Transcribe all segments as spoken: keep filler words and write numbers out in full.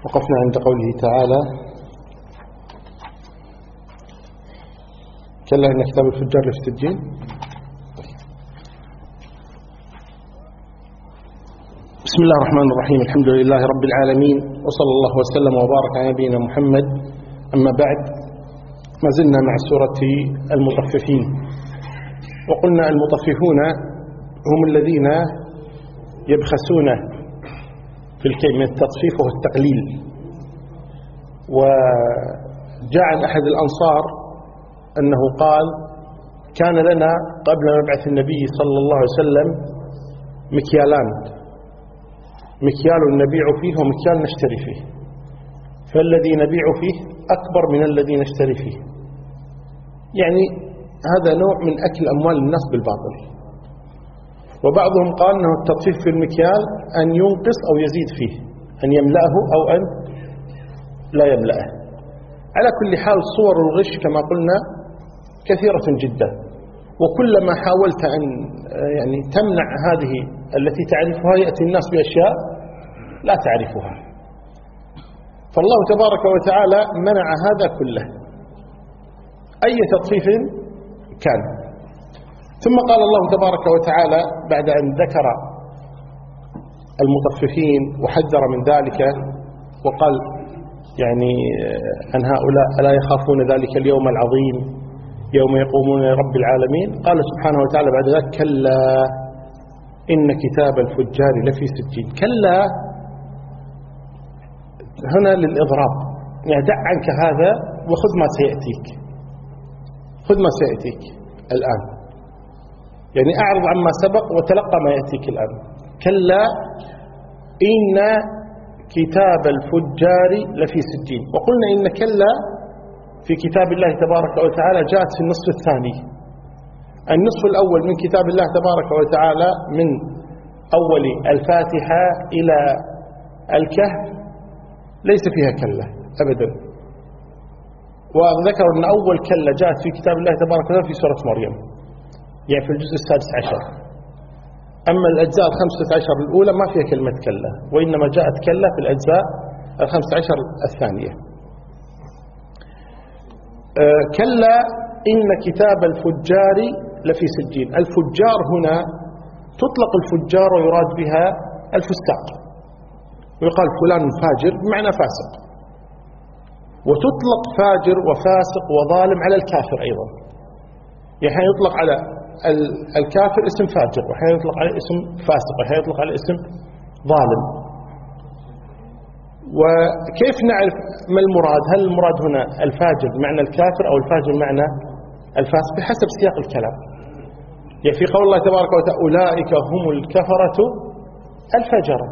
وقفنا عند قوله تعالى: كلا إن كتاب الفجار لفي سجين. بسم الله الرحمن الرحيم، الحمد لله رب العالمين، وصلى الله وسلم وبارك على نبينا محمد. أما بعد، ما زلنا مع سورة المطففين، وقلنا المطففون هم الذين يبخسون في الكيل، من التطفيف وهو التقليل. وجاء عن أحد الأنصار أنه قال: كان لنا قبل مبعث النبي صلى الله عليه وسلم مكيالان، مكيال نبيع فيه ومكيال نشتري فيه، فالذي نبيع فيه أكبر من الذي نشتري فيه. يعني هذا نوع من أكل أموال الناس بالباطل. وبعضهم قال أنه التطفيف في المكيال أن ينقص أو يزيد فيه، أن يملأه أو أن لا يملأه. على كل حال، صور الغش كما قلنا كثيرة جدا، وكلما حاولت أن يعني تمنع هذه التي تعرفها يأتي الناس بأشياء لا تعرفها. فالله تبارك وتعالى منع هذا كله، أي تطفيف كان. ثم قال الله تبارك وتعالى بعد أن ذكر المطففين وحذر من ذلك، وقال يعني أن هؤلاء ألا يخافون ذلك اليوم العظيم يوم يقومون لرب العالمين، قال سبحانه وتعالى بعد ذلك: كلا إن كتاب الفجار لفي سجين. كلا هنا للإضراب، يعني دع عنك هذا وخذ ما سيأتيك، خذ ما سيأتيك الآن، يعني أعرض عما سبق وتلقى ما يأتيك الآن. كلا إن كتاب الفجار لفي سجين. وقلنا إن كلا في كتاب الله تبارك وتعالى جاءت في النصف الثاني. النصف الأول من كتاب الله تبارك وتعالى من أول الفاتحة إلى الكهف ليس فيها كلا أبدا. وذكر أن أول كلا جاءت في كتاب الله تبارك وتعالى في سورة مريم، يعني في الجزء السادس عشر. أما الأجزاء الخمسة عشر الأولى ما فيها كلمة كلا، وإنما جاءت كلا في الأجزاء الخمسة عشر الثانية. آه كلا إن كتاب الفجار لفي سجين. الفجار هنا تطلق الفجار ويراد بها الفساق، ويقال فلان فاجر بمعنى فاسق، وتطلق فاجر وفاسق وظالم على الكافر أيضا. يعني يطلق على الكافر اسم فاجر، وحين يطلق عليه اسم فاسق، وحين يطلق عليه اسم ظالم. وكيف نعرف ما المراد؟ هل المراد هنا الفاجر بمعنى الكافر أو الفاجر بمعنى الفاسق؟ بحسب سياق الكلام. يعني في قول الله تبارك وتعالى: أولئك هم الكفرة الفجرة،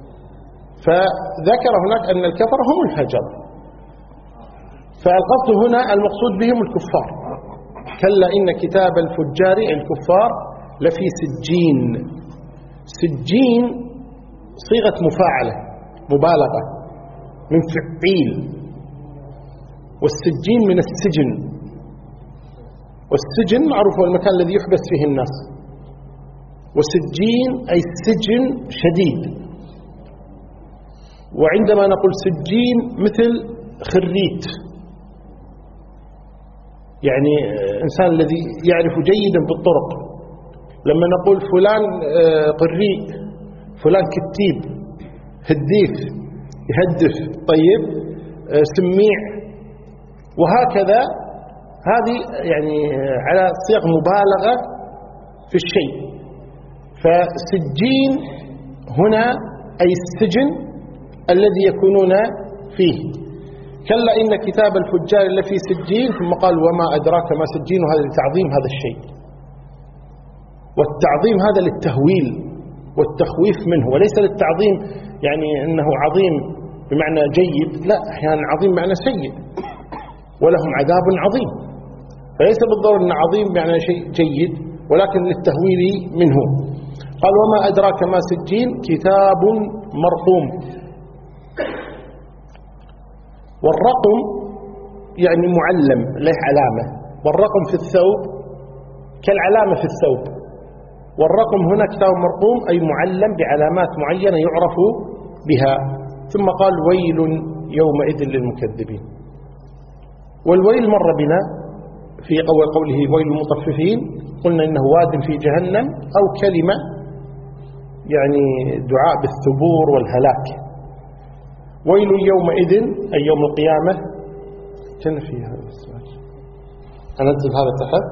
فذكر هناك أن الكفرة هم الفجر، فالقصد هنا المقصود بهم الكفار. كلا إن كتاب الفجار الكفار لفي سجين. سجين صيغة مفاعلة مبالغة من فعيل، والسجين من السجن، والسجن معروف هو المكان الذي يحبس فيه الناس، وسجين أي السجن شديد. وعندما نقول سجين مثل خريت، يعني إنسان الذي يعرف جيدا بالطرق. لما نقول فلان قريء، فلان كتيب، هديف يهدف، طيب سميع، وهكذا. هذه يعني على صيغ مبالغة في الشيء. فسجين هنا أي السجن الذي يكونون فيه. كلا إن كتاب الفجار لفي سجين. ثم قال: وما أدراك ما سجين. وهذا لتعظيم هذا الشيء، والتعظيم هذا للتهويل والتخويف منه، وليس للتعظيم يعني أنه عظيم بمعنى جيد، لا، أحيانا عظيم بمعنى سيء، ولهم عذاب عظيم. فليس بالضرورة أن عظيم بمعنى شيء جيد، ولكن للتهويل منه. قال: وما أدراك ما سجين. كتاب مرقوم. والرقم يعني معلم له علامة، والرقم في الثوب كالعلامة في الثوب. والرقم هنا كتاب مرقوم أي معلم بعلامات معينة يعرف بها. ثم قال ويل يومئذ للمكذبين. والويل مر بنا في قوله ويل المطففين، قلنا إنه واد في جهنم أو كلمة يعني دعاء بالثبور والهلاك. ويل يومئذ أي يوم القيامة. كان في هذا السؤال أنزل هذا تحت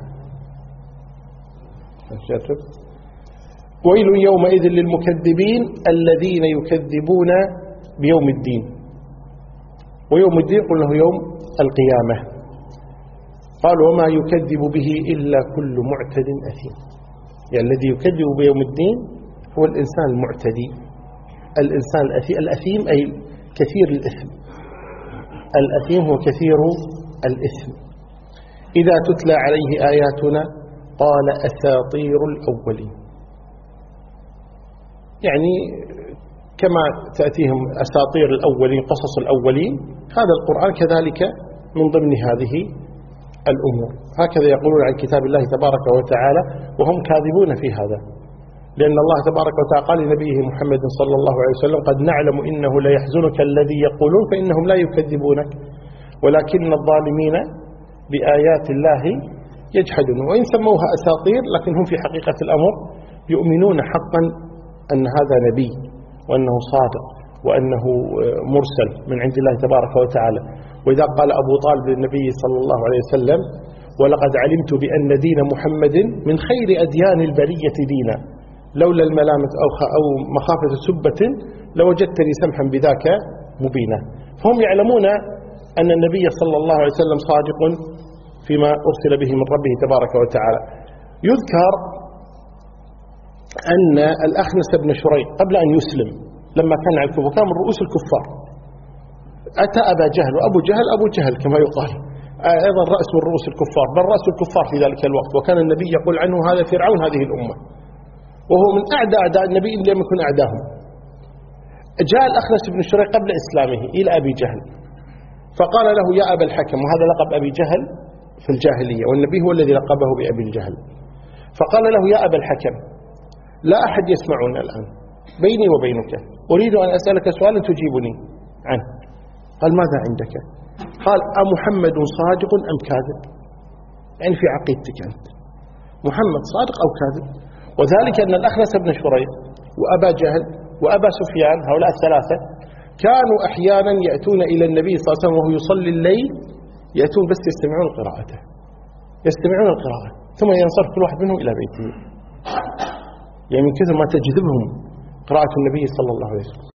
أشاتب. ويل يومئذ للمكذبين الذين يكذبون بيوم الدين. ويوم الدين قلنا يوم القيامة. قال وما يكذب به إلا كل معتد أثيم. يعني الذي يكذب بيوم الدين هو الإنسان المعتدي، الإنسان الأثيم أي كثير الإثم. الأثيم هو كثير الإثم. إذا تتلى عليه آياتنا قال أساطير الأولين. يعني كما تأتيهم أساطير الأولين قصص الأولين، هذا القرآن كذلك من ضمن هذه الأمور. هكذا يقولون عن كتاب الله تبارك وتعالى وهم كاذبون في هذا، لأن الله تبارك وتعالى قال لنبيه محمد صلى الله عليه وسلم قد نعلم إنه لا يحزنك الذي يقولون فإنهم لا يكذبونك ولكن الظالمين بآيات الله يجحدون. وإن سموها أساطير لكن هم في حقيقة الأمر يؤمنون حقا أن هذا نبي وأنه صادق وأنه مرسل من عند الله تبارك وتعالى. وإذا قال أبو طالب للنبي صلى الله عليه وسلم ولقد علمت بأن دين محمد من خير أديان البرية دينا لولا الملامة أو مخافة سبة لوجدتني سمحا بذاك مبينا. فهم يعلمون أن النبي صلى الله عليه وسلم صادق فيما أرسل به من ربه تبارك وتعالى. يذكر أن الأخنس بن شريح قبل أن يسلم لما كان على الكفر كان من رؤوس الكفار، أتى أبا جهل، وأبو جهل أبو جهل كما يقال أيضا رأس من رؤوس الكفار، بل رأس الكفار في ذلك الوقت، وكان النبي يقول عنه هذا فرعون هذه الأمة، وهو من أعدى أعداء النبي إن لم يكن أعداهم. جاء الأخنس بن شريح قبل إسلامه إلى أبي جهل فقال له يا أبا الحكم، وهذا لقب أبي جهل في الجاهلية والنبي هو الذي لقبه بأبي الجهل. فقال له يا أبا الحكم لا أحد يسمعنا الآن بيني وبينك، أريد أن أسألك سؤالا تجيبني عنه. قال ماذا عندك؟ قال أمحمد صادق أم كاذب؟ يعني في عقيدتك أنت محمد صادق أو كاذب؟ وذلك أن الأخنس بن شريح وأبا جهل وأبا سفيان هؤلاء الثلاثة كانوا أحيانا يأتون إلى النبي صلى الله عليه وسلم وهو يصلي الليل، يأتون بس يستمعون قراءته، يستمعون القراءة ثم ينصرف كل واحد منهم إلى بيته، يعني من كثر ما تجذبهم قراءة النبي صلى الله عليه وسلم.